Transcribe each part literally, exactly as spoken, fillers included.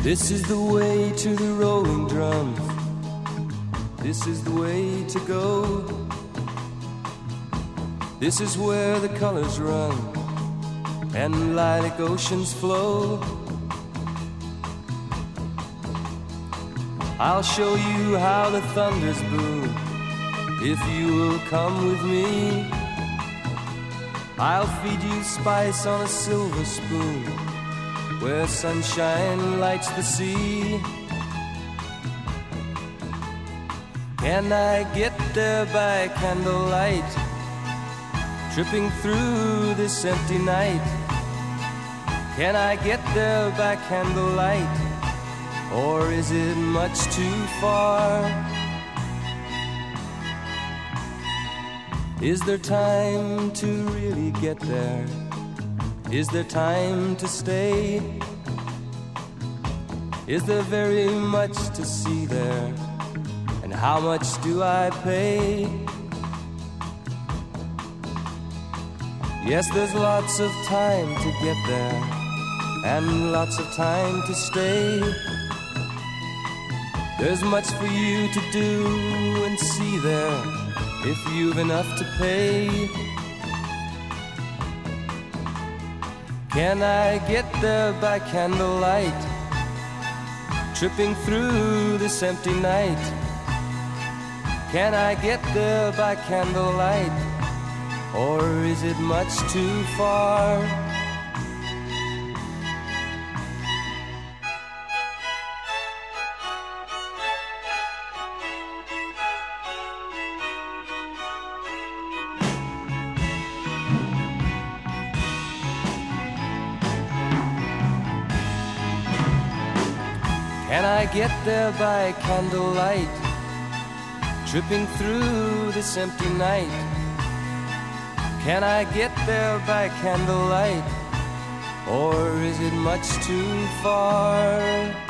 This is the way to the rolling drums. This is the way to go. This is where the colors run and lilac oceans flow. I'll show you how the thunders boom if you will come with me. I'll feed you spice on a silver spoon where sunshine lights the sea. Can I get there by candlelight, tripping through this empty night? Can I get there by candlelight, or is it much too far? Is there time to really get there? Is there time to stay? Is there very much to see there? And how much do I pay? Yes, there's lots of time to get there and lots of time to stay. There's much for you to do and see there if you've enough to pay. Can I get there by candlelight, tripping through this empty night? Can I get there by candlelight, or is it much too far? Can I get there by candlelight, tripping through this empty night? Can I get there by candlelight, or is it much too far?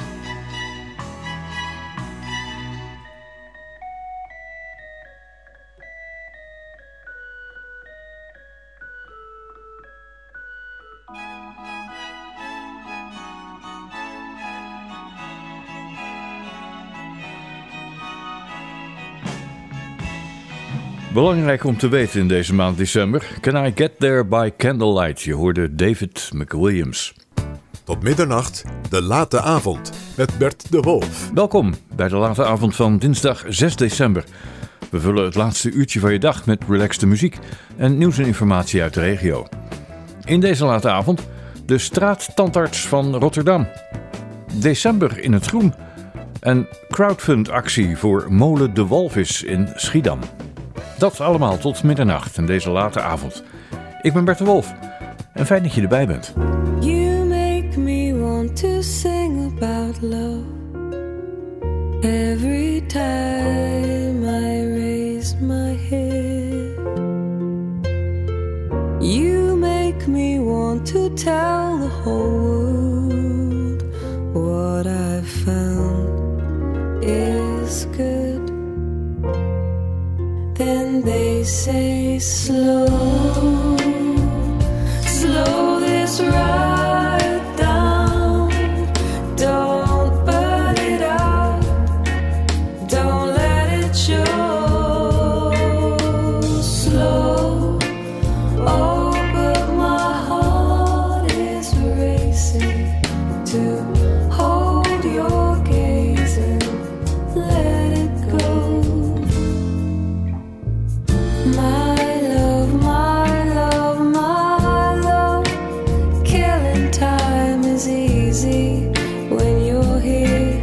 Belangrijk om te weten in deze maand december. Can I get there by candlelight? Je hoorde David McWilliams. Tot middernacht, de late avond, met Bert de Wolf. Welkom bij de late avond van dinsdag zes december. We vullen het laatste uurtje van je dag met relaxte muziek en nieuws en informatie uit de regio. In deze late avond de straattandarts van Rotterdam. December in het groen. En crowdfundactie voor Molen de Walvis in Schiedam. Dat allemaal tot middernacht in deze late avond. Ik ben Bert de Wolf en fijn dat je erbij bent. You make me want to sing about love every time I raise my head. You make me want to tell the whole world what I've found is good. Then they say slow, slow this ride down. Don't burn it out, don't let it show. Slow, oh but my heart is racing to hold your gaze and let it go. My love, my love, my love, killing time is easy when you're here.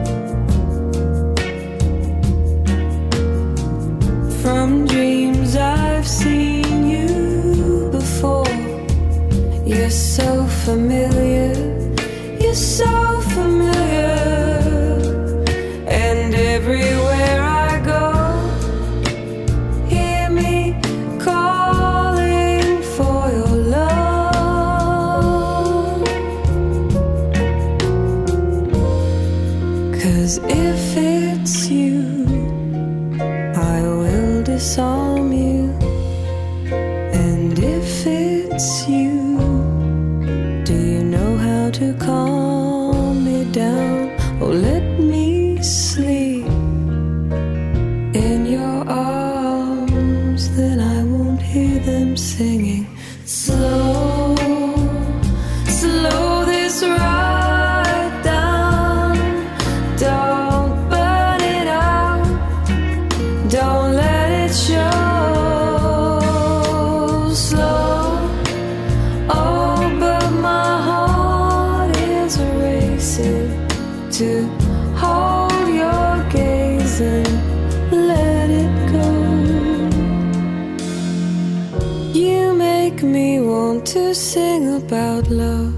From dreams I've seen you before. You're so familiar, you're so familiar. And everywhere I go, calling for your love. 'Cause if it's you, I will disarm you. And if it's you, do you know how to calm me down? listen, let it go. You make me want to sing about love,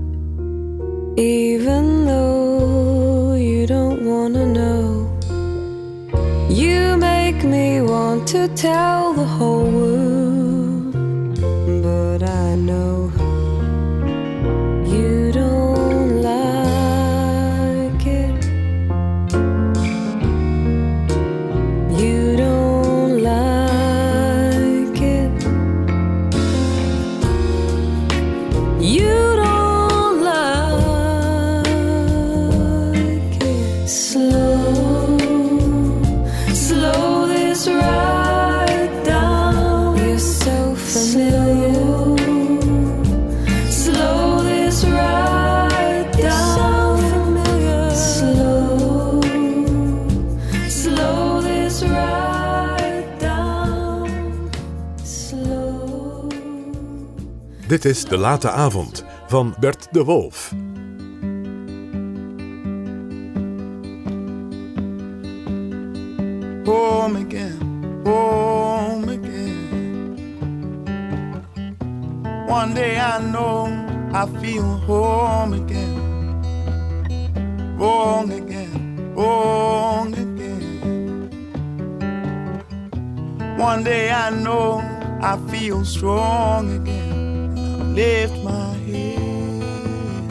even though you don't wanna know. You make me want to tell the whole world, but I know you don't like it. You don't like it. You don't like it. Slow, slow this ride down. You're so familiar. Slow this ride down. Slow, slow this ride down. Slow. Dit is De Late Avond van Bert de Wolf. Home again, home again. One day I know I feel home again. Wrong again, wrong again. One day I know I feel strong again. I lift my head.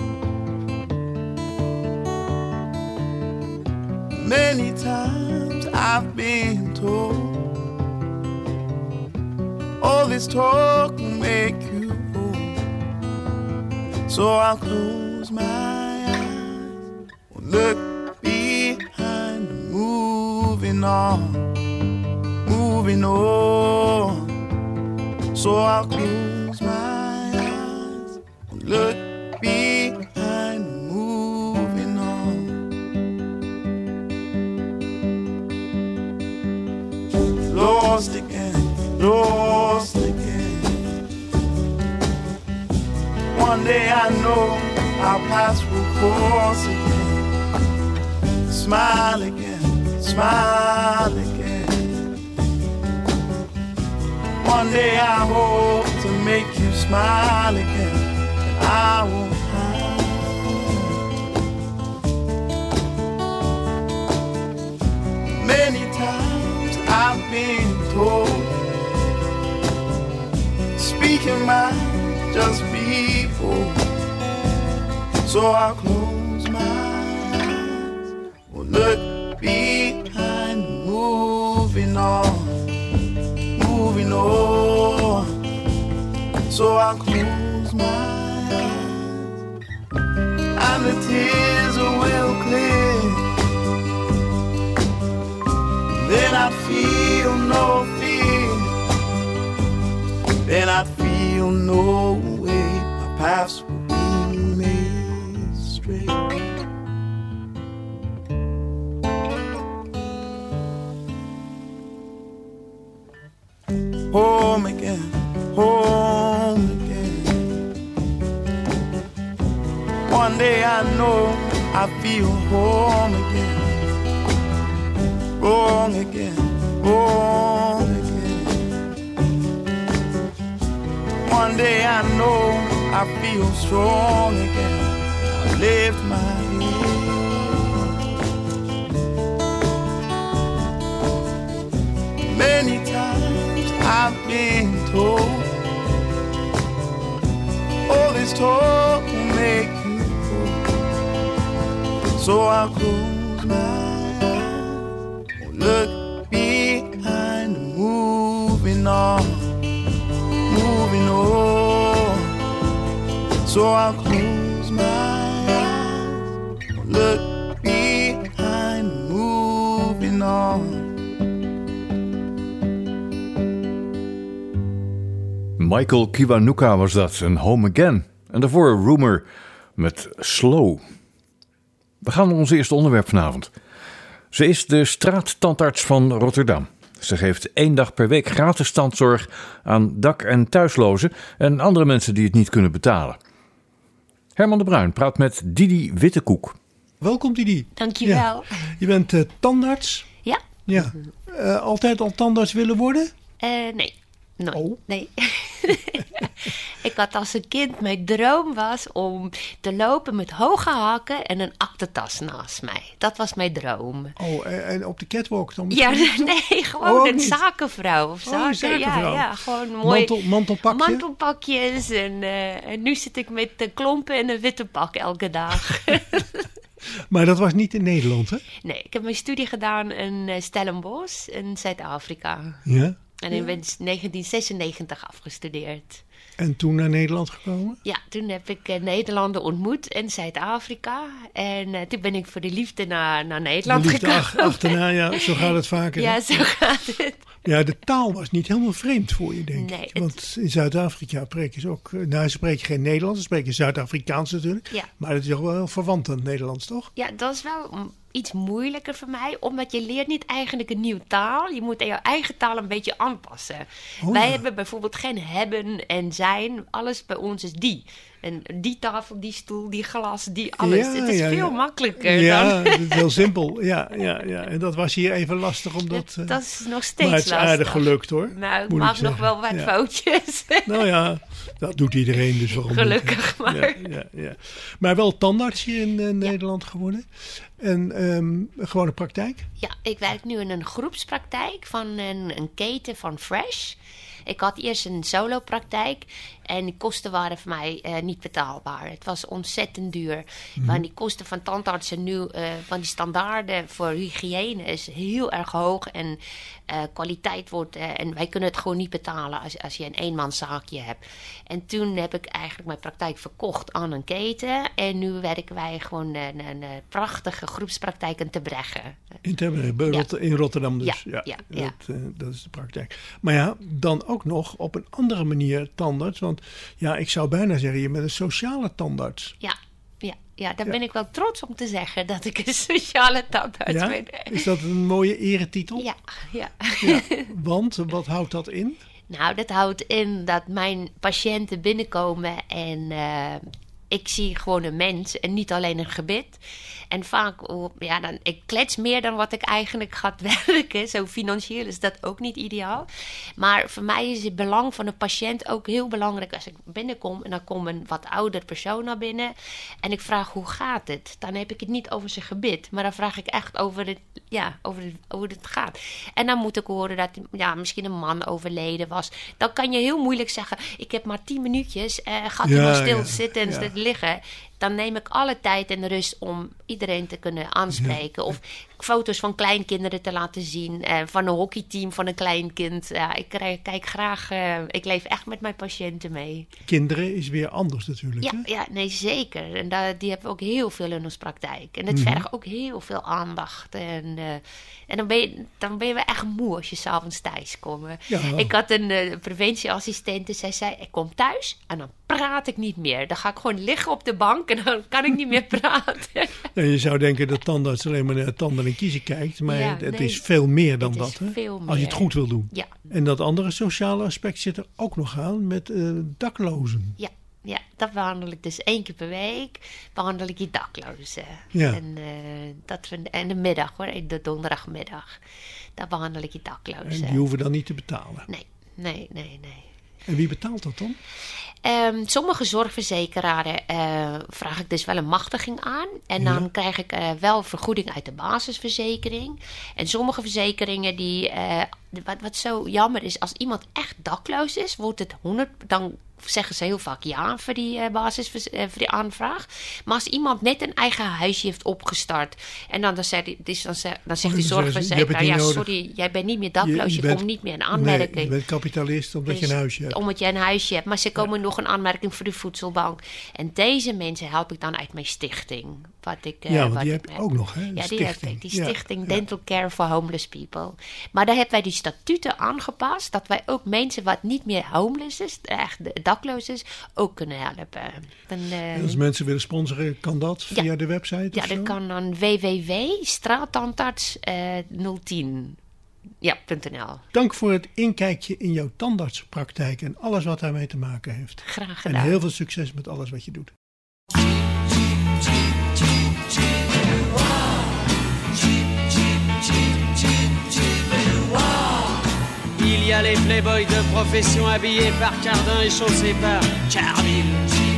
Many times I've been told all this talk will make you old. So I'll close my eyes, look behind, moving on, moving on. So I'll close my eyes, look behind, moving on. Lost again, lost again. One day I know our paths will cross again. Smile again, smile again. One day I hope to make you smile again. I won't hide. Many times I've been told, speaking mind, just be bold. So I'll close my eyes, will look behind, moving on, moving on. So I'll close my eyes, and the tears will clear. Then I'd feel no fear. Then I'd feel no way. My paths will be made straight. Home again, home again. One day I know I feel home again. Wrong again, wrong again. One day I know I feel strong again. I lift my head. Many times I've been told all this talk will make you old. So I'll close my eyes, look behind, moving on, moving on. So I'll close my eyes, look behind, moving on. Michael Kiwanuka was dat, en Home Again. En daarvoor Rumor met Slow. We gaan naar ons eerste onderwerp vanavond. Ze is de straattandarts van Rotterdam. Ze geeft één dag per week gratis tandzorg aan dak- en thuislozen en andere mensen die het niet kunnen betalen. Herman de Bruin praat met Didi Wittekoek. Welkom Didi. Dankjewel. Ja, je bent uh, tandarts. Ja. Ja. Uh, altijd al tandarts willen worden? Uh, nee, nooit. Oh. Nee. Ik had als een kind, mijn droom was om te lopen met hoge hakken en een aktentas naast mij. Dat was mijn droom. Oh, en op de catwalk dan? Ja, nee, gewoon oh, een niet. zakenvrouw. Of zaken. Oh, zakenvrouw. Ja, ja, gewoon mooi. Mantel, mantelpakje? Mantelpakjes. En, uh, en nu zit ik met de klompen en een witte pak elke dag. Maar dat was niet in Nederland, hè? Nee, ik heb mijn studie gedaan in uh, Stellenbosch in Zuid-Afrika. Ja? En ik ben negentien zesennegentig afgestudeerd. En toen naar Nederland gekomen? Ja, toen heb ik uh, Nederlanden ontmoet in Zuid-Afrika. En uh, toen ben ik voor de liefde naar, naar Nederland de liefde gekomen. Ach, achterna, ja, zo gaat het vaker. Ja, zo gaat het. Ja, de taal was niet helemaal vreemd voor je, denk nee, ik. het... Want in Zuid-Afrika spreken ze ook... Nou, ze spreken geen Nederlands, ze spreken Zuid-Afrikaans natuurlijk. Ja. Maar dat is ook wel heel verwant aan het Nederlands, toch? Ja, dat is wel iets moeilijker voor mij. Omdat je leert niet eigenlijk een nieuwe taal. Je moet jouw eigen taal een beetje aanpassen. Oh, Wij ja. hebben bijvoorbeeld geen hebben en zijn. Alles bij ons is die. En die tafel, die stoel, die glas, die alles. Ja, het is ja, veel ja. makkelijker Ja, dan... het is heel simpel. Ja, ja, ja. En dat was hier even lastig, omdat... Dat, uh, dat is nog steeds maar het is lastig. aardig gelukt, hoor. Nou, ik moet maak ik nog zeggen. wel wat Ja. foutjes. Nou ja, dat doet iedereen, dus waarom Gelukkig niet, hè? maar. Ja, ja, ja. Maar wel tandarts hier in uh, Nederland geworden. En um, gewoon een praktijk? Ja, ik werk nu in een groepspraktijk van een, een keten van Fresh. Ik had eerst een solo-praktijk en die kosten waren voor mij uh, niet betaalbaar. Het was ontzettend duur. Mm-hmm. Want die kosten van tandartsen nu, uh, van die standaarden voor hygiëne is heel erg hoog. En uh, kwaliteit wordt, uh, en wij kunnen het gewoon niet betalen als, als je een eenmanszaakje hebt. En toen heb ik eigenlijk mijn praktijk verkocht aan een keten. En nu werken wij gewoon een, een, een prachtige groepspraktijk in Terbregge. In Terbregge, Ja. in Rotterdam dus. Ja, ja, ja. Dat, uh, dat is de praktijk. Maar ja, dan ook nog op een andere manier tandarts. Want ja, ik zou bijna zeggen, je bent een sociale tandarts. Ja, ja, ja daar Ja. ben ik wel trots om te zeggen dat ik een sociale tandarts Ja? ben. Is dat een mooie eretitel? Ja, ja. Ja, want wat houdt dat in? Nou, dat houdt in dat mijn patiënten binnenkomen en uh, ik zie gewoon een mens en niet alleen een gebit. En vaak, ja, dan, ik klets meer dan wat ik eigenlijk ga werken. Zo financieel is dat ook niet ideaal. Maar voor mij is het belang van een patiënt ook heel belangrijk. Als ik binnenkom en dan komt een wat ouder persoon naar binnen. En ik vraag, hoe gaat het? Dan heb ik het niet over zijn gebit. Maar dan vraag ik echt over het, ja, over het, hoe het gaat. En dan moet ik horen dat ja, misschien een man overleden was. Dan kan je heel moeilijk zeggen, ik heb maar tien minuutjes. Uh, gaat u Ja, maar stil ja, zitten en ja. stil liggen. Dan neem ik alle tijd en rust om iedereen te kunnen aanspreken. Of foto's van kleinkinderen te laten zien. Uh, van een hockeyteam van een kleinkind. Ja, ik krijg, kijk graag... Uh, ik leef echt met mijn patiënten mee. Kinderen is weer anders natuurlijk. Ja, hè? ja nee, zeker. En daar, die hebben we ook heel veel in onze praktijk. En het Mhm. vergt ook heel veel aandacht. En, uh, en dan, ben je, dan ben je wel echt moe als je s'avonds thuis komt. Ja. Ik had een uh, preventieassistent en zij zei... ik kom thuis en dan praat ik niet meer. Dan ga ik gewoon liggen op de bank en dan kan ik niet meer praten. En je zou denken dat tandarts alleen maar naar tanden en kiezen kijkt. Maar Ja, het nee, is veel meer dan het dat. is Hè? veel Als je het meer. goed wil doen. Ja, En dat andere sociale aspect zit er ook nog aan met uh, daklozen. ja, ja, dat behandel ik dus één keer per week. Behandel ik die daklozen. Ja. En, uh, dat we, en de middag hoor, de donderdagmiddag. Daar behandel ik die En daklozen. die hoeven dan niet te betalen. Nee, nee, nee, nee. En wie betaalt dat dan? Um, sommige zorgverzekeraren uh, vraag ik dus wel een machtiging aan. En Ja. dan krijg ik uh, wel vergoeding uit de basisverzekering. En sommige verzekeringen die... Uh, wat, wat zo jammer is, als iemand echt dakloos is, wordt het honderd... Dan zeggen ze heel vaak ja voor die uh, basis, uh, voor die aanvraag. Maar als iemand net een eigen huisje heeft opgestart en dan, dan, zei die, dus dan, zegt, dan zegt Oh, die dan zeggen ze, je hebt het zorgverzekeraar, niet ja nodig. sorry, jij bent niet meer dakloos, je, bent- komt niet meer in aanmerking. Nee, je bent kapitalist omdat je Dus een huisje hebt. Omdat je een huisje hebt. Maar ze komen nog een aanmerking voor de voedselbank. En deze mensen help ik dan uit mijn stichting. Wat ik, uh, Ja, want wat die ik heb je ook nog, hè? Een Ja, die heb stichting. ik. Die Ja, stichting ja. Dental Care for Homeless People. Maar daar hebben wij die statuten aangepast. Dat wij ook mensen wat niet meer homeless is, echt dakloos is, ook kunnen helpen. Dan, uh, En als mensen willen sponsoren, kan dat via Ja. de website ja, of dat zo? kan aan w w w punt straattandarts nul tien ja, .nl. Dank voor het inkijkje in jouw tandartspraktijk en alles wat daarmee te maken heeft. Graag En gedaan. heel veel succes met alles wat je doet. Cheep, cheep, cheep, cheep, cheep, cheep. a les playboys de profession habillés par Cardin et chaussés par Carville.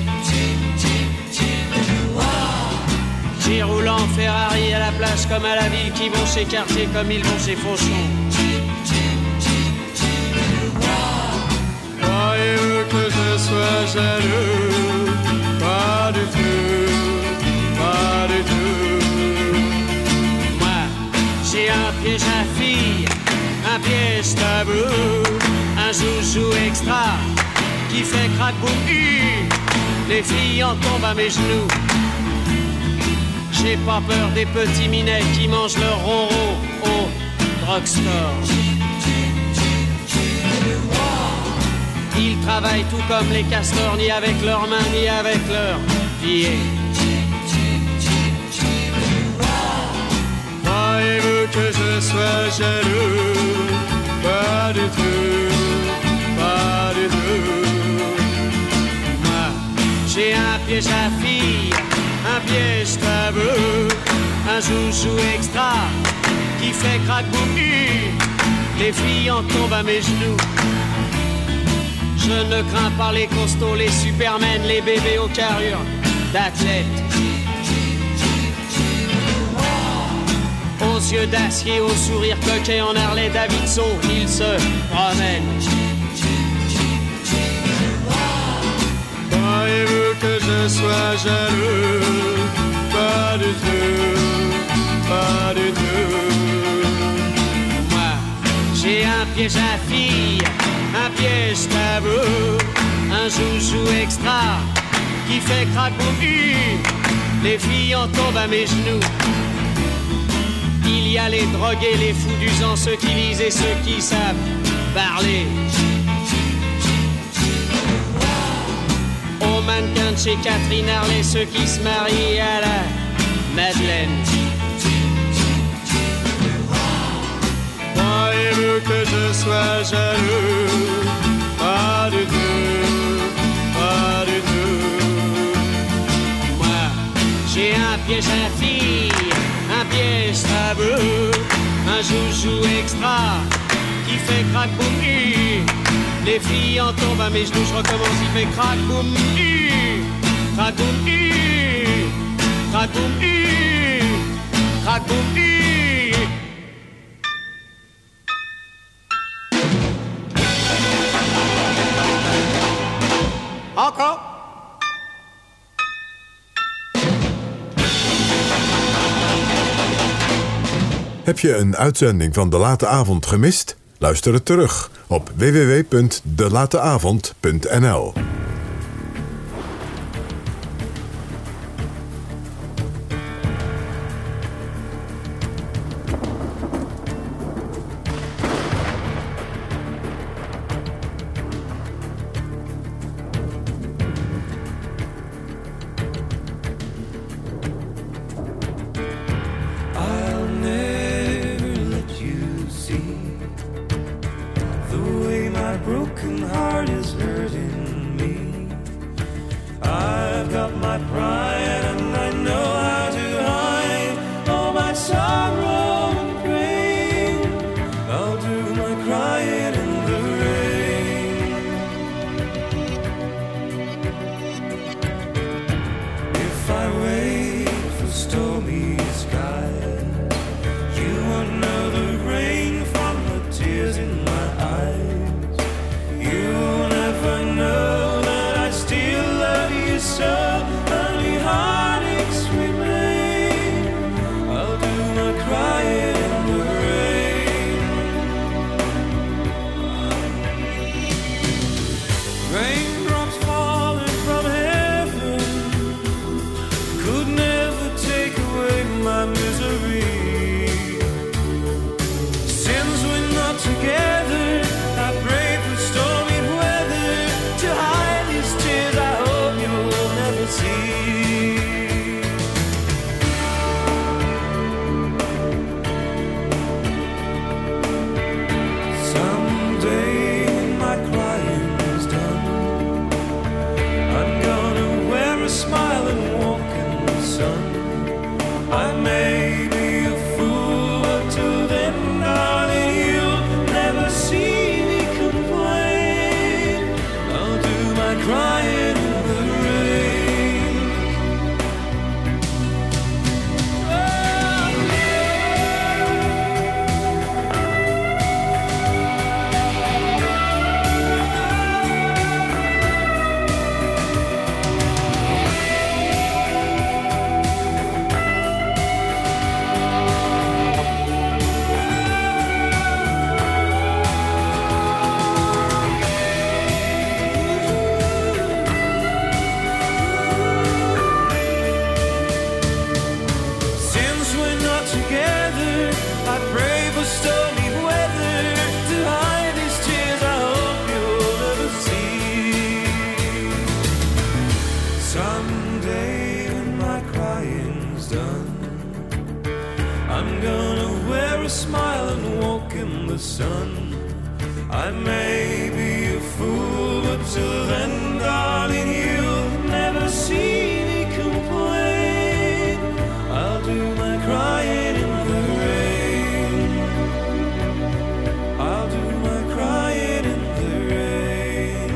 Qui roulent en Ferrari à la plage comme à la ville, qui vont chez Cartier comme ils vont chez Fauchon. Croyez-vous que je sois jaloux? Pas du tout, pas du tout. Moi, j'ai un piège à fille, un piège tabou, un joujou extra qui fait crack boum hu. Les filles en tombent à mes genoux. J'ai pas peur des petits minets qui mangent leur roro au drugstore. Ils travaillent tout comme les castors, ni avec leurs mains, ni avec leurs pieds. Croyez-vous que je sois jaloux? Pas du tout, pas du tout. Moi, j'ai un piège à filles, un piège tabou, un joujou extra qui fait crack boum hu. Les filles en tombent à mes genoux. Je ne crains pas les costauds, les supermen, les bébés aux carrures d'athlètes. Aux yeux d'acier, au sourire coquet en Harley Davidson, ils se promènent. Croyez-vous que je sois jaloux? Pas du tout, pas du tout. Moi, j'ai un piège à filles, un piège tabou, un joujou extra qui fait crack boum hu. Les filles en tombent à mes genoux. Il y a les drogués, les fous du sang, ceux qui lisent et ceux qui savent parler. Aux mannequins de chez Catherine Harley, ceux qui se marient à la Madeleine. Croyez-vous que je sois jaloux? Pas du tout, pas du tout. Moi, j'ai un piège à filles, un piège tabou, un joujou extra qui fait crack boum hu. Les filles en tombent à mes genoux, je recommence, il fait crack boum hu, crack boum hu, crack boum hu, crack boum hu. Encore. Heb je een uitzending van De Late Avond gemist? Luister het terug op w w w punt de late avond punt n l. I may be a fool, but till then, darling, you'll never walk in the sun. I may be a fool, but till then, darling, you'll never see me complain. I'll do my crying in the rain. I'll do my crying in the rain.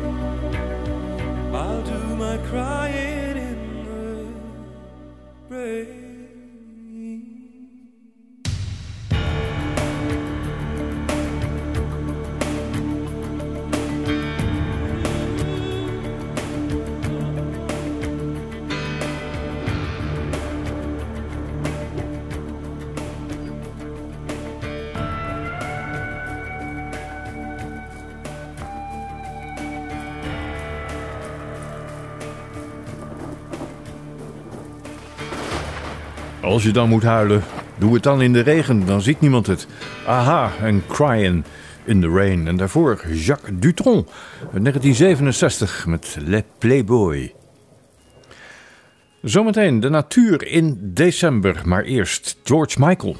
I'll do my crying in the rain. Als je dan moet huilen, doe het dan in de regen, dan ziet niemand het. Aha, en Crying in the Rain. En daarvoor Jacques Dutronc, negentien zevenenzestig met Le Playboy. Zometeen de natuur in december, maar eerst George Michael.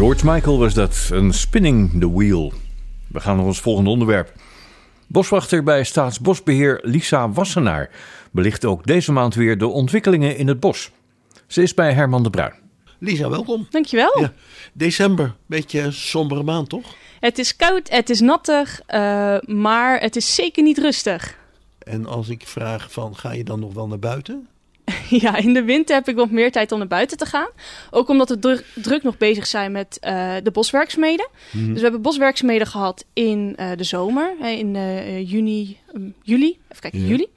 George Michael was dat, een Spinning the Wheel. We gaan naar ons volgende onderwerp. Boswachter bij Staatsbosbeheer Lisa Wassenaar belicht ook deze maand weer de ontwikkelingen in het bos. Ze is bij Herman de Bruin. Lisa, welkom. Dankjewel. Ja, december, beetje een sombere maand, toch? Het is koud, het is nattig, uh, maar het is zeker niet rustig. En als ik vraag van, ga je dan nog wel naar buiten? Ja, in de winter heb ik wat meer tijd om naar buiten te gaan. Ook omdat we druk, druk nog bezig zijn met uh, de boswerkzaamheden. Mm-hmm. Dus we hebben boswerkzaamheden gehad in uh, de zomer, hè, in uh, juni, um, juli. Even kijken, ja. juli.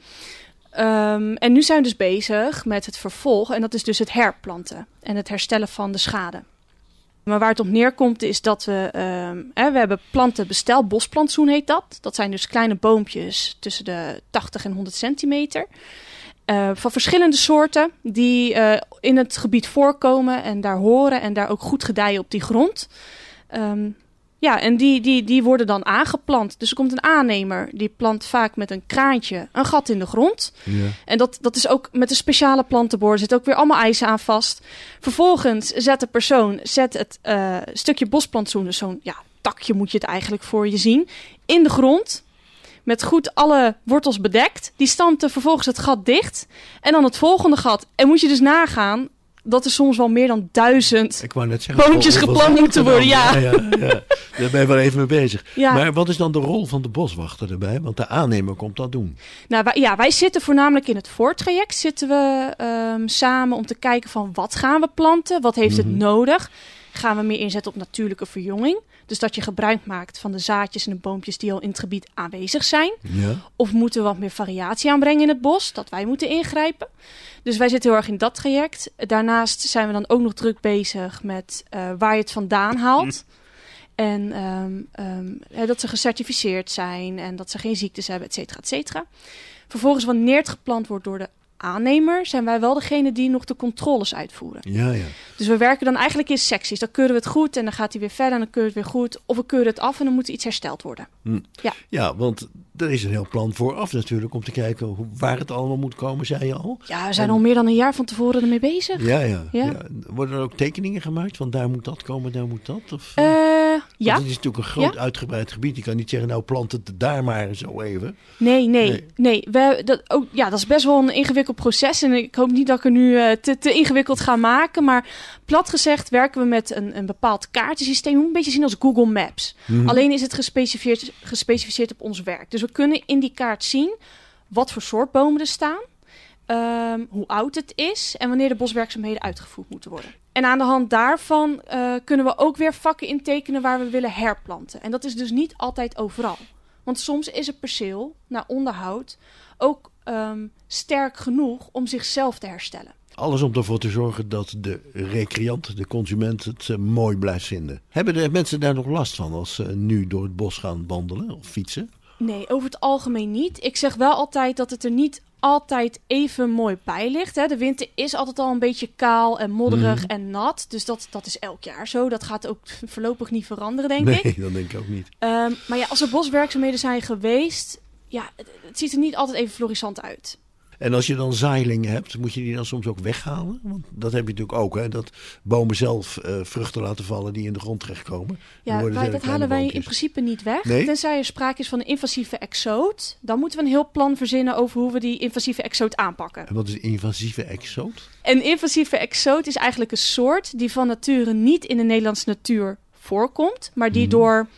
Um, en nu zijn we dus bezig met het vervolg. En dat is dus het herplanten en het herstellen van de schade. Maar waar het op neerkomt is dat we... Um, hè, we hebben plantenbestel, bosplantsoen heet dat. Dat zijn dus kleine boompjes tussen de tachtig en honderd centimeter. Uh, van verschillende soorten die uh, in het gebied voorkomen en daar horen en daar ook goed gedijen op die grond. Um, ja, en die, die, die worden dan aangeplant. Dus er komt een aannemer, die plant vaak met een kraantje een gat in de grond. Ja. En dat, dat is ook met een speciale plantenboor, er zit ook weer allemaal eisen aan vast. Vervolgens zet de persoon zet het uh, stukje bosplantsoen, dus zo'n ja, takje moet je het eigenlijk voor je zien, in de grond. Met goed alle wortels bedekt. Die stampte vervolgens het gat dicht. En dan het volgende gat. En moet je dus nagaan dat er soms wel meer dan duizend Ik wou net zeggen, boompjes geplant moeten worden. Ja. Ja, ja, ja. Daar ben je wel even mee bezig. Ja. Maar wat is dan de rol van de boswachter erbij? Want de aannemer komt dat doen. Nou, wij, ja, wij zitten voornamelijk in het voortraject. Zitten we um, samen om te kijken van wat gaan we planten? Wat heeft mm-hmm. het nodig? Gaan we meer inzetten op natuurlijke verjonging? Dus dat je gebruik maakt van de zaadjes en de boompjes die al in het gebied aanwezig zijn. Ja. Of moeten we wat meer variatie aanbrengen in het bos, dat wij moeten ingrijpen. Dus wij zitten heel erg in dat traject. Daarnaast zijn we dan ook nog druk bezig met uh, waar je het vandaan haalt. En um, um, dat ze gecertificeerd zijn en dat ze geen ziektes hebben, et cetera, et cetera. Vervolgens, wanneer het geplant wordt door de aannemer, zijn wij wel degene die nog de controles uitvoeren. Ja, ja. Dus we werken dan eigenlijk in secties. Dan keuren we het goed en dan gaat hij weer verder en dan keuren we het weer goed. Of we keuren het af en dan moet er iets hersteld worden. Hm. Ja. ja, want er is een heel plan vooraf natuurlijk om te kijken hoe, waar het allemaal moet komen, zei je al. Ja, we zijn en... al meer dan een jaar van tevoren ermee bezig. Ja, ja, ja. ja. Worden er ook tekeningen gemaakt van daar moet dat komen, daar moet dat? Of, uh, ja. Het is natuurlijk een groot ja. uitgebreid gebied. Je kan niet zeggen, nou plant het daar maar zo even. Nee, nee, nee. nee. We, dat, ook, ja, dat is best wel een ingewikkeld proces. En ik hoop niet dat ik er nu uh, te, te ingewikkeld ga maken. Maar plat gezegd werken we met een, een bepaald kaartensysteem. Hoe een beetje zien als Google Maps. Mm-hmm. Alleen is het gespecificeerd, gespecificeerd op ons werk. Dus we kunnen in die kaart zien wat voor soort bomen er staan. Um, hoe oud het is. En wanneer de boswerkzaamheden uitgevoerd moeten worden. En aan de hand daarvan uh, kunnen we ook weer vakken intekenen waar we willen herplanten. En dat is dus niet altijd overal. Want soms is een perceel na onderhoud ook um, sterk genoeg om zichzelf te herstellen. Alles om ervoor te zorgen dat de recreant, de consument, het uh, mooi blijft vinden. Hebben de mensen daar nog last van als ze uh, nu door het bos gaan wandelen of fietsen? Nee, over het algemeen niet. Ik zeg wel altijd dat het er niet altijd even mooi bij ligt. Hè. De winter is altijd al een beetje kaal en modderig mm. en nat. Dus dat, dat is elk jaar zo. Dat gaat ook voorlopig niet veranderen, denk nee, ik. Nee, dat denk ik ook niet. Um, maar ja, als er boswerkzaamheden zijn geweest, ja, het, het ziet er niet altijd even florissant uit. En als je dan zaailingen hebt, moet je die dan soms ook weghalen? Want dat heb je natuurlijk ook, hè? Dat bomen zelf uh, vruchten laten vallen die in de grond terechtkomen. Ja, wij, dat halen wij in principe niet weg. Nee? Tenzij er sprake is van een invasieve exoot. Dan moeten we een heel plan verzinnen over hoe we die invasieve exoot aanpakken. En wat is een invasieve exoot? Een invasieve exoot is eigenlijk een soort die van nature niet in de Nederlandse natuur voorkomt. Maar die hmm. door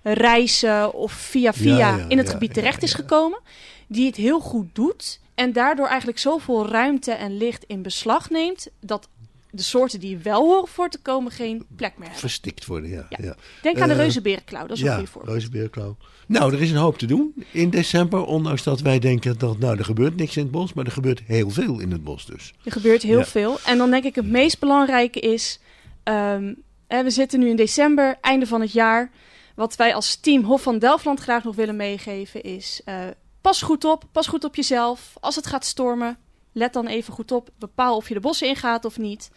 reizen of via via ja, ja, in het ja, gebied terecht ja, ja. is gekomen. Die het heel goed doet. En daardoor eigenlijk zoveel ruimte en licht in beslag neemt, dat de soorten die wel horen voor te komen geen plek meer hebben. Verstikt worden, ja. ja. ja. Denk aan uh, de reuzenberenklauw, dat is ja, een goede voorbeeld. Reuzenberenklauw. Nou, er is een hoop te doen in december, ondanks dat wij denken dat nou, er gebeurt niks in het bos, maar er gebeurt heel veel in het bos dus. Er gebeurt heel ja. veel. En dan denk ik het meest belangrijke is, um, hè, we zitten nu in december, einde van het jaar. Wat wij als team Hof van Delftland graag nog willen meegeven is, Uh, pas goed op, pas goed op jezelf. Als het gaat stormen, let dan even goed op. Bepaal of je de bossen ingaat of niet.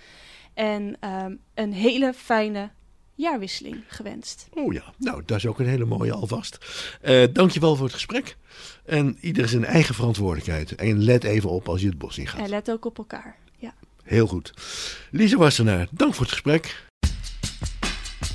En um, een hele fijne jaarwisseling gewenst. Oh ja, nou, dat is ook een hele mooie alvast. Uh, dankjewel voor het gesprek. En ieder zijn eigen verantwoordelijkheid. En let even op als je het bos ingaat. En let ook op elkaar, ja. Heel goed. Lisa Wassenaar, dank voor het gesprek.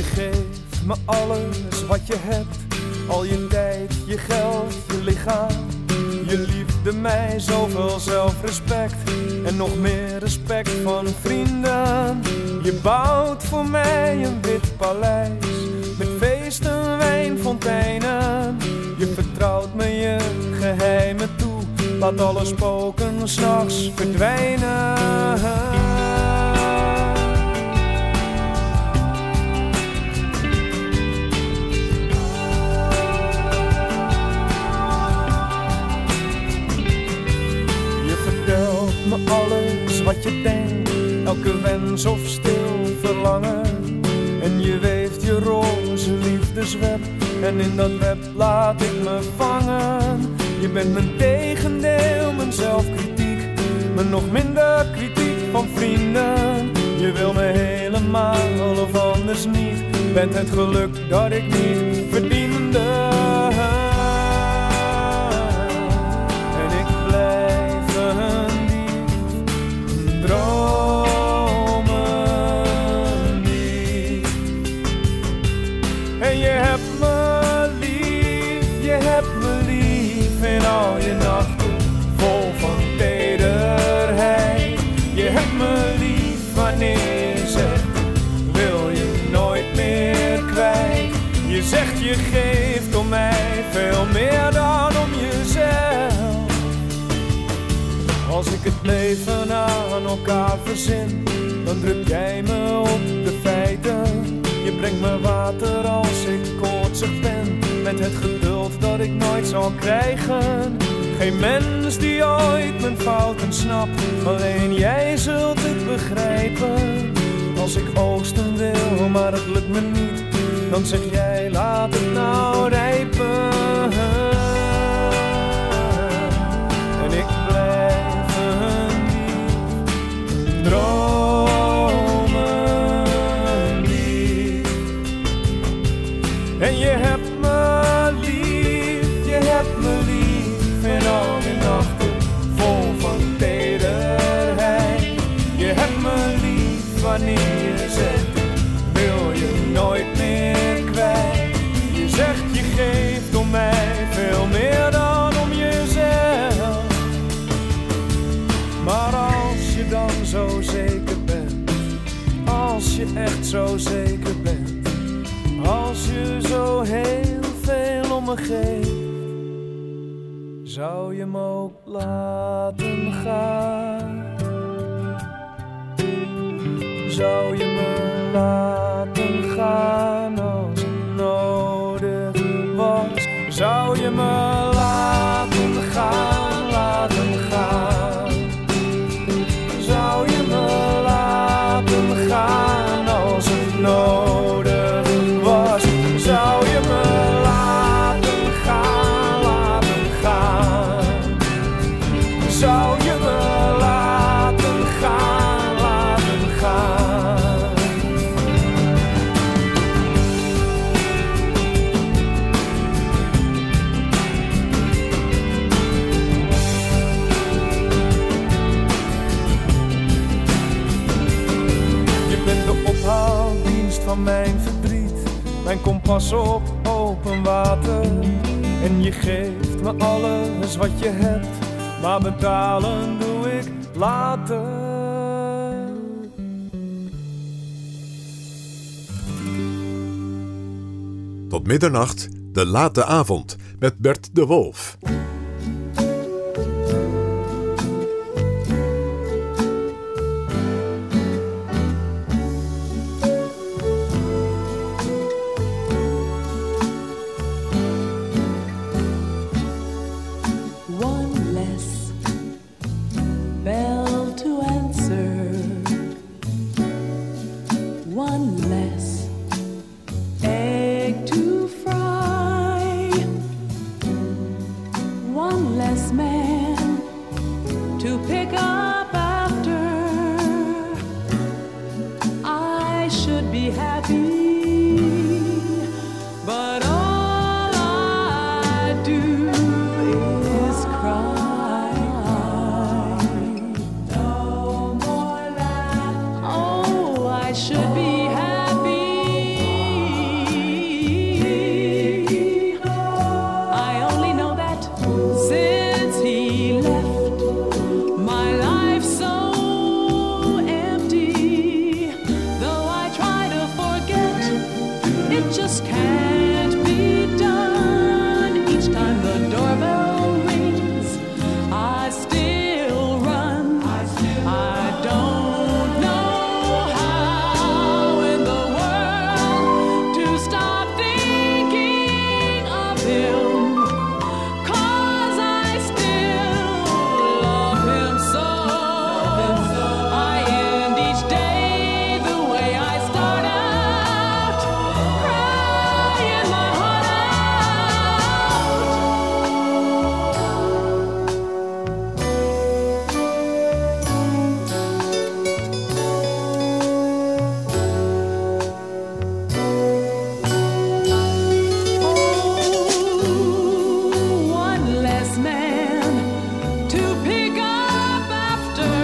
geeft me alles wat je hebt. Al je tijd, je geld, je lichaam. Je liefde mij, zoveel zelfrespect. En nog meer respect van vrienden. Je bouwt voor mij een wit paleis. Met feesten, wijnfonteinen. Je vertrouwt me je geheimen toe. Laat alle spoken 's nachts verdwijnen. Me alles wat je denkt, elke wens of stil verlangen. En je weeft je roze liefdesweb, en in dat web laat ik me vangen. Je bent mijn tegendeel, mijn zelfkritiek, maar nog minder kritiek van vrienden. Je wil me helemaal of anders niet, bent het geluk dat ik niet verdiende. En ik blijf een dromen niet. En je hebt me lief, je hebt me lief in al je nachten vol van tederheid. Je hebt me lief wanneer je zegt, wil je nooit meer kwijt. Je zegt je geeft om mij veel meer dan om jezelf. Als ik het leven aan elkaar verzin, dan druk jij me op de feiten. Je brengt me water als ik koortsig ben, met het geduld dat ik nooit zal krijgen. Geen mens die ooit mijn fouten snapt, alleen jij zult het begrijpen. Als ik oogsten wil, maar het lukt me niet, dan zeg jij laat het nou rijpen. En ik blijf dromen lief. En je hebt me lief, je hebt me lief in al die nachten vol van tederheid. Je hebt me lief wanneer je zegt, wil je nooit meer kwijt. Je zegt je geeft om mij veel meer dan om jezelf. Maar als je dan zo zeker bent, als je echt zo zeker bent, als je zo heel veel om me geeft, zou je me ook laten gaan? Zou je me laten gaan als het nodig was? Zou je me laten gaan, laten gaan? Zou je me laten gaan als het nodig was? Zou je me laten gaan, laten gaan? Zou je me laten gaan, laten gaan? Je bent de ophaaldienst van mijn verdriet, mijn kompas op open water. En je geeft me alles wat je hebt, maar betalen doe ik later. Tot middernacht, de late avond, met Bert de Wolf. Should be happy. just can't be done. Each time the doorbell rings, I still run. I don't know how in the world to stop thinking of him, 'cause I still love him so. I end each day the way I start out, crying my heart Oh, one less man to pick up after.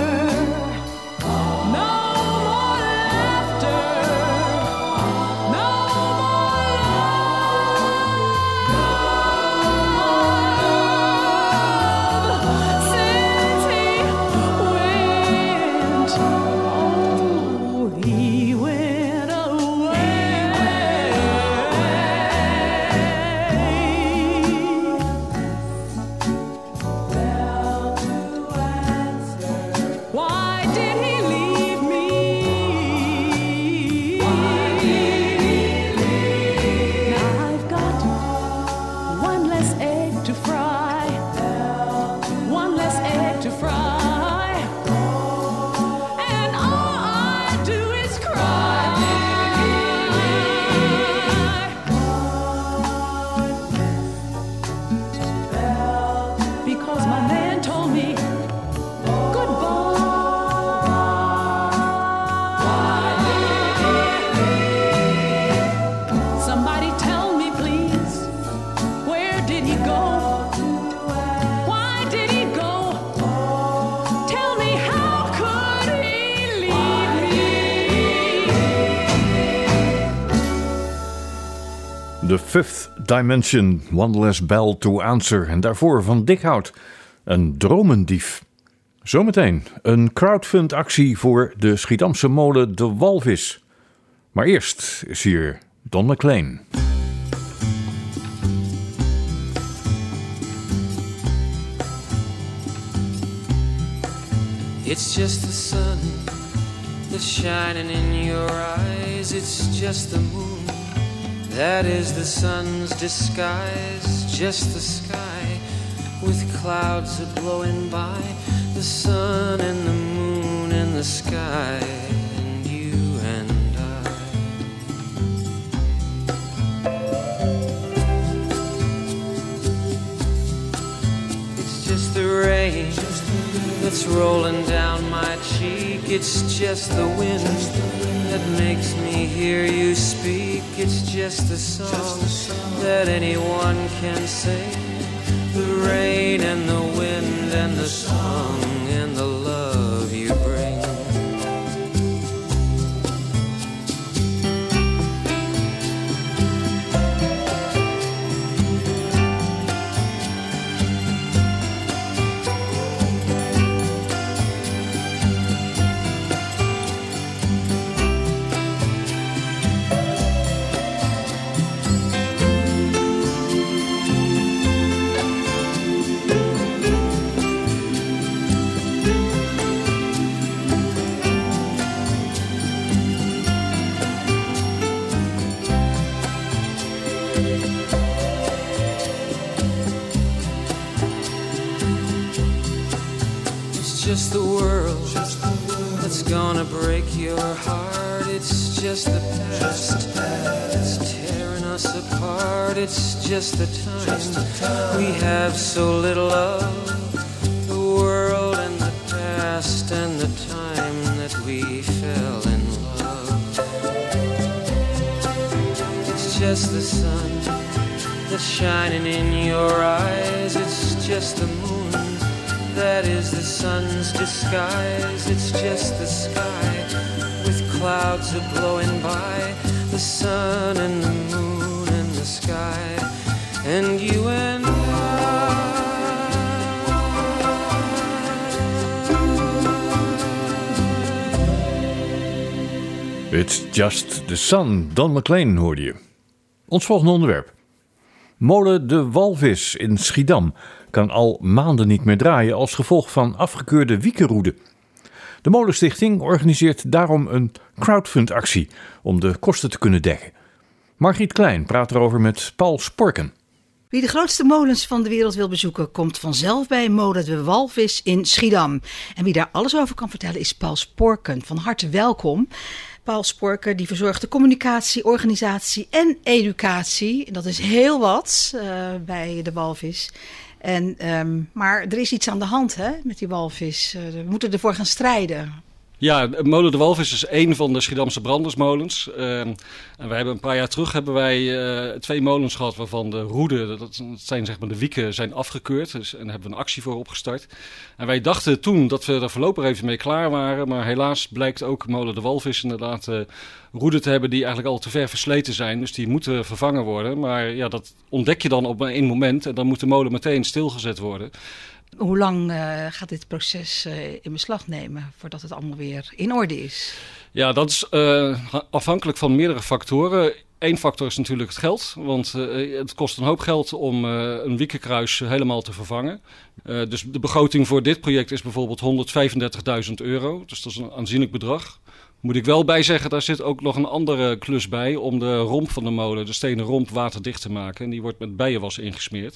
No more laughter. No more love. Since he went, oh, he went away. Why did he leave me? Now I've got one less egg to fry. One less egg to fry. And all I do is cry. Because my man told me goodbye. Somebody tell me, please, where did he go? Why did he go? Tell me, how could he leave me? The Fifth Dimension, One Less Bell to Answer. En daarvoor van Dikhout, een dromendief. Zometeen een crowdfundactie voor de Schiedamse molen De Walvis. Maar eerst is hier Don McLean. It's just the sun that's shining in your eyes. It's just the moon that is the sun's disguise. Just the sky with clouds a blowing by. The sun and the moon and the sky and you and I. It's just the rain that's rolling down my cheek. It's just the wind that makes me hear you speak. It's just the song that anyone can sing. The rain and the wind and the song and the love you bring. Just the world that's gonna break your heart. It's just the past that's tearing us apart. It's just the time we have so little of. The world and the past and the time that we fell in love. It's just the sun that's shining in your eyes. It's just the moon that is the sun's disguise. It's just the sky with clouds a blowing by. The sun and the moon and the sky and you and It's It's Just the Sun. Don McLean hoorde je. Ons volgende onderwerp. Molen De Walvis in Schiedam kan al maanden niet meer draaien als gevolg van afgekeurde wiekenroeden. De Molenstichting organiseert daarom een crowdfundactie om de kosten te kunnen dekken. Margriet Klein praat erover met Paul Sporken. Wie de grootste molens van de wereld wil bezoeken, komt vanzelf bij Molen De Walvis in Schiedam. En wie daar alles over kan vertellen is Paul Sporken. Van harte welkom. Paul Sporken die verzorgt de communicatie, organisatie en educatie. En dat is heel wat uh, bij de walvis. En, um, maar er is iets aan de hand hè, met die walvis. Uh, we moeten ervoor gaan strijden. Ja, Molen De Walvis is één van de Schiedamse brandersmolens. Uh, en wij hebben een paar jaar terug hebben wij uh, twee molens gehad waarvan de roeden, dat zijn zeg maar de wieken, zijn afgekeurd. Dus, en daar hebben we een actie voor opgestart. En wij dachten toen dat we er voorlopig even mee klaar waren. Maar helaas blijkt ook Molen De Walvis inderdaad uh, roeden te hebben die eigenlijk al te ver versleten zijn. Dus die moeten vervangen worden. Maar ja, dat ontdek je dan op één moment en dan moet de molen meteen stilgezet worden. Hoe lang uh, gaat dit proces uh, in beslag nemen voordat het allemaal weer in orde is? Ja, dat is uh, afhankelijk van meerdere factoren. Eén factor is natuurlijk het geld, want uh, het kost een hoop geld om uh, een wiekenkruis helemaal te vervangen. Uh, dus de begroting voor dit project is bijvoorbeeld honderdvijfendertigduizend euro, dus dat is een aanzienlijk bedrag. Moet ik wel bij zeggen, daar zit ook nog een andere klus bij om de romp van de molen, de stenen romp, waterdicht te maken. En die wordt met bijenwas ingesmeerd.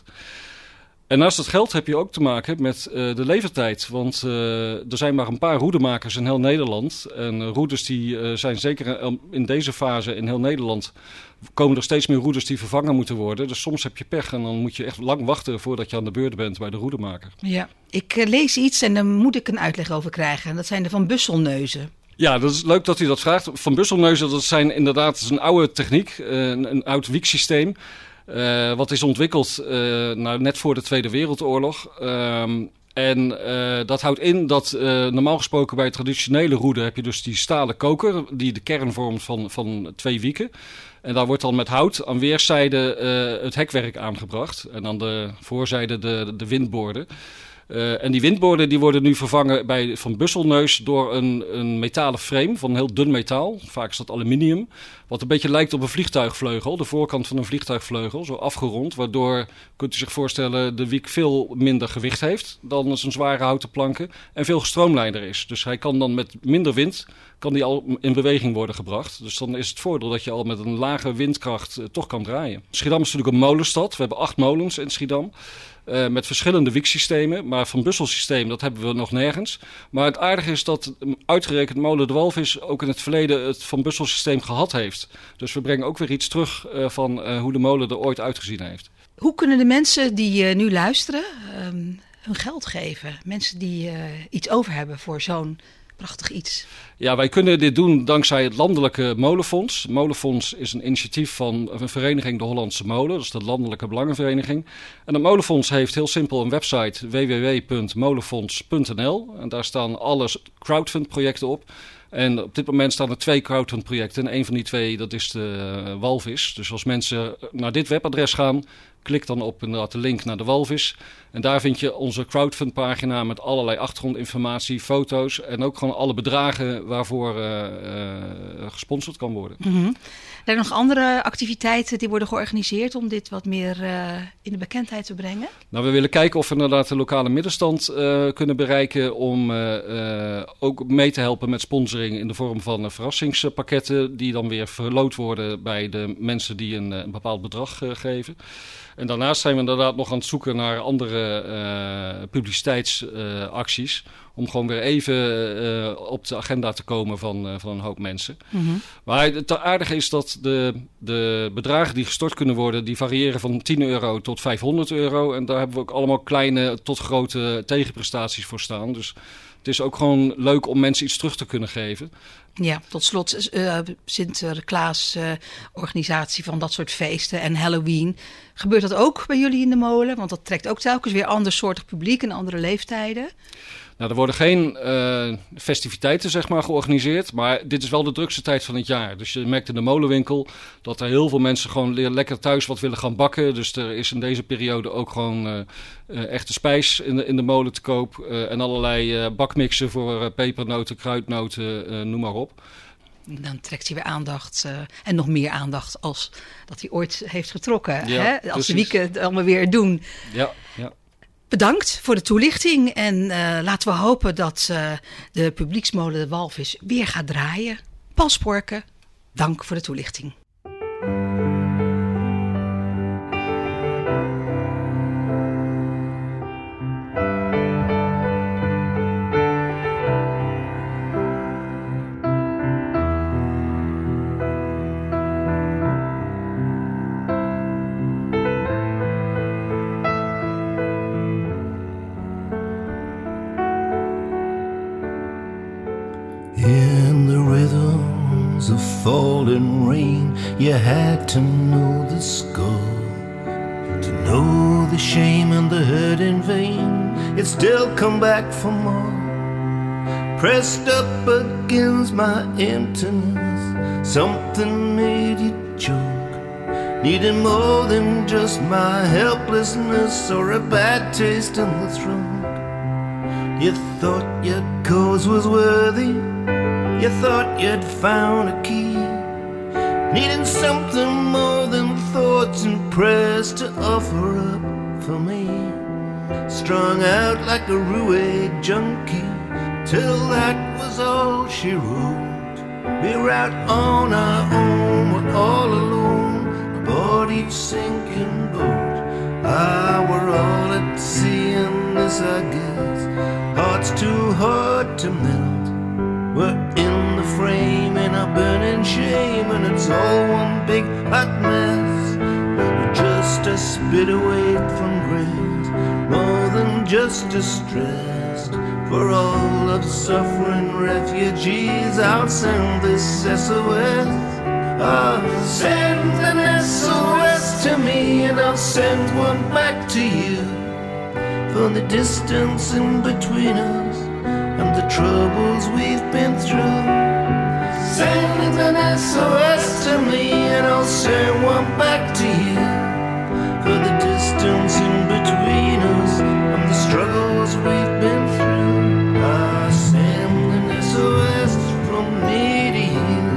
En naast het geld heb je ook te maken met uh, de levertijd. Want uh, er zijn maar een paar roedemakers in heel Nederland. En uh, roeders die uh, zijn zeker in deze fase in heel Nederland komen er steeds meer roeders die vervangen moeten worden. Dus soms heb je pech en dan moet je echt lang wachten voordat je aan de beurt bent bij de roedemaker. Ja, ik uh, lees iets en daar moet ik een uitleg over krijgen. En dat zijn de Van Busselneuzen. Ja, dat is leuk dat u dat vraagt. Van Busselneuzen, dat zijn inderdaad dat is een oude techniek, uh, een, een oud wieksysteem. Uh, wat is ontwikkeld uh, nou, net voor de Tweede Wereldoorlog. Um, en uh, dat houdt in dat uh, normaal gesproken bij traditionele roeden heb je dus die stalen koker die de kern vormt van, van twee wieken. En daar wordt dan met hout aan weerszijden uh, het hekwerk aangebracht. En aan de voorzijde de, de windboorden. Uh, en die windboorden die worden nu vervangen bij Van Busselneus door een, een metalen frame van heel dun metaal. Vaak is dat aluminium. Wat een beetje lijkt op een vliegtuigvleugel. De voorkant van een vliegtuigvleugel, zo afgerond. Waardoor, kunt u zich voorstellen, de wiek veel minder gewicht heeft dan zijn zware houten planken. En veel gestroomlijnder is. Dus hij kan dan met minder wind kan die al in beweging worden gebracht. Dus dan is het voordeel dat je al met een lage windkracht uh, toch kan draaien. Schiedam is natuurlijk een molenstad. We hebben acht molens in Schiedam. Uh, met verschillende wieksystemen. Maar Van Busselsysteem, dat hebben we nog nergens. Maar het aardige is dat uitgerekend Molen De Walvis ook in het verleden het Van Busselsysteem gehad heeft. Dus we brengen ook weer iets terug uh, van uh, hoe de molen er ooit uitgezien heeft. Hoe kunnen de mensen die uh, nu luisteren um, hun geld geven? Mensen die uh, iets over hebben voor zo'n prachtig iets. Ja, wij kunnen dit doen dankzij het Landelijke Molenfonds. Molenfonds is een initiatief van een vereniging, de Hollandse Molen. Dat is de Landelijke Belangenvereniging. En het Molenfonds heeft heel simpel een website w w w punt molenfonds punt n l. En daar staan alle crowdfundprojecten op. En op dit moment staan er twee crowdfundprojecten. En een van die twee, dat is de uh, walvis. Dus als mensen naar dit webadres gaan, klik dan op inderdaad de link naar de walvis. En daar vind je onze crowdfundpagina met allerlei achtergrondinformatie, foto's en ook gewoon alle bedragen waarvoor uh, uh, gesponsord kan worden. Mm-hmm. Zijn er nog andere activiteiten die worden georganiseerd om dit wat meer uh, in de bekendheid te brengen? Nou, we willen kijken of we inderdaad de lokale middenstand uh, kunnen bereiken om uh, uh, ook mee te helpen met sponsoring in de vorm van uh, verrassingspakketten die dan weer verloot worden bij de mensen die een, een bepaald bedrag uh, geven. En daarnaast zijn we inderdaad nog aan het zoeken naar andere uh, publiciteitsacties. Uh, om gewoon weer even uh, op de agenda te komen van, uh, van een hoop mensen. Mm-hmm. Maar het aardige is dat de, de bedragen die gestort kunnen worden, die variëren van tien euro tot vijfhonderd euro. En daar hebben we ook allemaal kleine tot grote tegenprestaties voor staan. Dus het is ook gewoon leuk om mensen iets terug te kunnen geven. Ja, tot slot uh, Sinterklaas uh, organisatie van dat soort feesten en Halloween. Gebeurt dat ook bij jullie in de molen? Want dat trekt ook telkens weer andersoortig publiek en andere leeftijden. Nou, er worden geen uh, festiviteiten zeg maar georganiseerd, maar dit is wel de drukste tijd van het jaar. Dus je merkt in de molenwinkel dat er heel veel mensen gewoon lekker thuis wat willen gaan bakken. Dus er is in deze periode ook gewoon uh, uh, echte spijs in de, in de molen te koop. Uh, en allerlei uh, bakmixen voor uh, pepernoten, kruidnoten, uh, noem maar op. Dan trekt hij weer aandacht uh, en nog meer aandacht als dat hij ooit heeft getrokken. Ja, hè? Als de wieken het allemaal weer doen. Ja, ja. Bedankt voor de toelichting en uh, laten we hopen dat uh, de publieksmolen de Walvis weer gaat draaien. Paul Sporke, dank voor de toelichting. In the rhythms of falling rain, you had to know the score, to know the shame and the hurt in vain. It still come back for more. Pressed up against my emptiness, something made you choke. Needed more than just my helplessness or a bad taste in the throat. You thought your cause was worthy, you thought you'd found a key, needing something more than thoughts and prayers to offer up for me. Strung out like a Roué junkie, till that was all she wrote. We were out on our own, we're all alone aboard each sinking boat. Ah, we're all at sea in this, I guess. Hearts too hard to melt. We're in the frame in our burning shame, and it's all one big hot mess. We're just a spit away from grace, more than just distressed. For all of suffering refugees, I'll send this S O S. I'll send an S O S to me, and I'll send one back to you, for the distance in between us and the troubles we've been through. Send an S O S to me, and I'll send one back to you, for the distance in between us and the struggles we've been through. I send an S O S from me to you.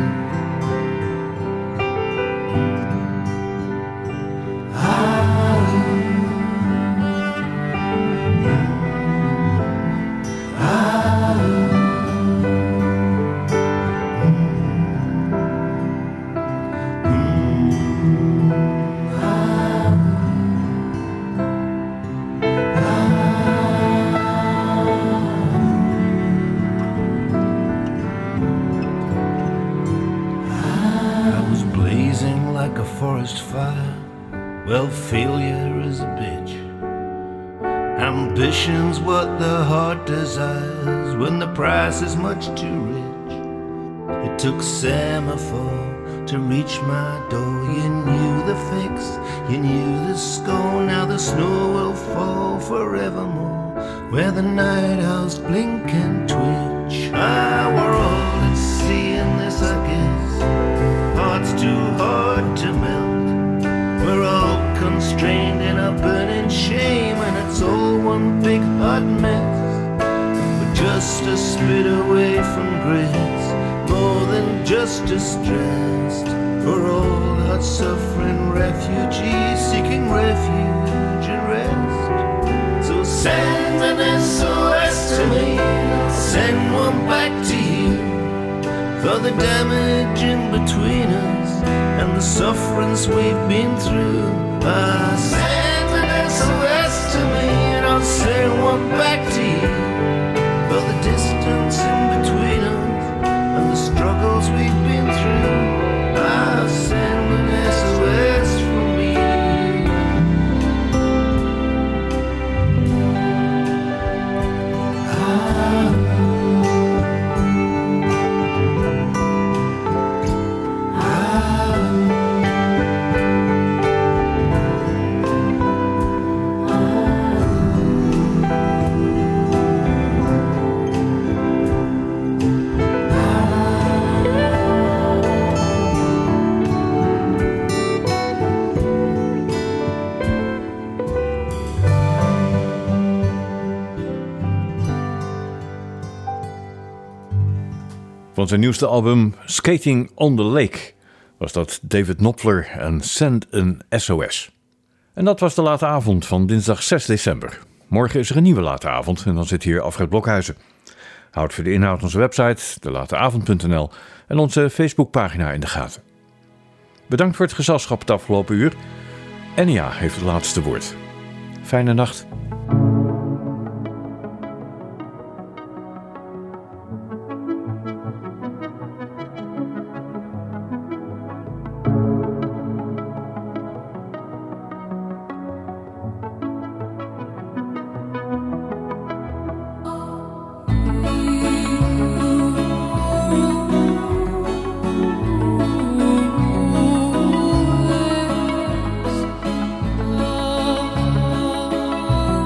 Forest fire, well, failure is a bitch. Ambition's what the heart desires when the price is much too rich. It took semaphore to reach my door. You knew the fix, you knew the score. Now the snow will fall forevermore where the night owls blink and twitch. Ah, we're all at sea in this, I guess. Hearts too hard to melt. We're all constrained in our burning shame, and it's all one big hot mess. We're just a spit away from grace, more than just distressed. For all our suffering refugees seeking refuge and rest. So send an S O S to me, send one back to you, for the damage in between us and the sufferings we've been through. Ah, send an S O S to me, and I'll send one back to you, for the distance in between us and the struggles we've been through. I'll send an S O S from me. Ah. Van zijn nieuwste album Skating on the Lake was dat David Knopfler en Send een S O S. En dat was de late avond van dinsdag zes december. Morgen is er een nieuwe late avond en dan zit hier Alfred Blokhuizen. Houd voor de inhoud onze website, de late avond punt n l en onze Facebookpagina in de gaten. Bedankt voor het gezelschap het afgelopen uur. Enya heeft het laatste woord. Fijne nacht. Oh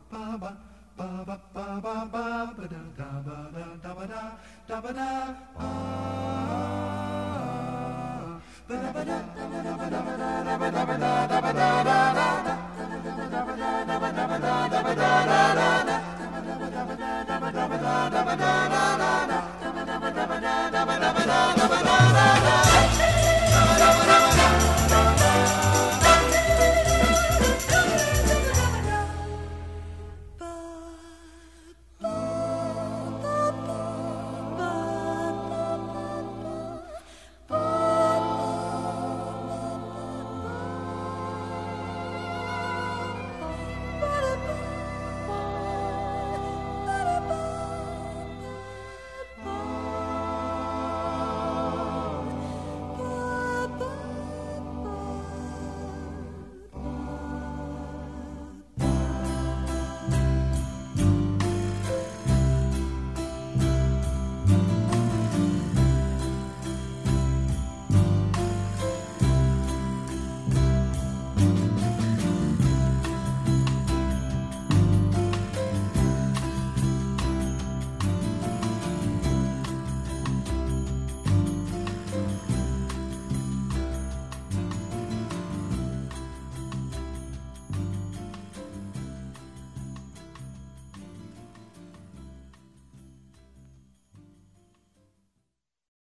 Da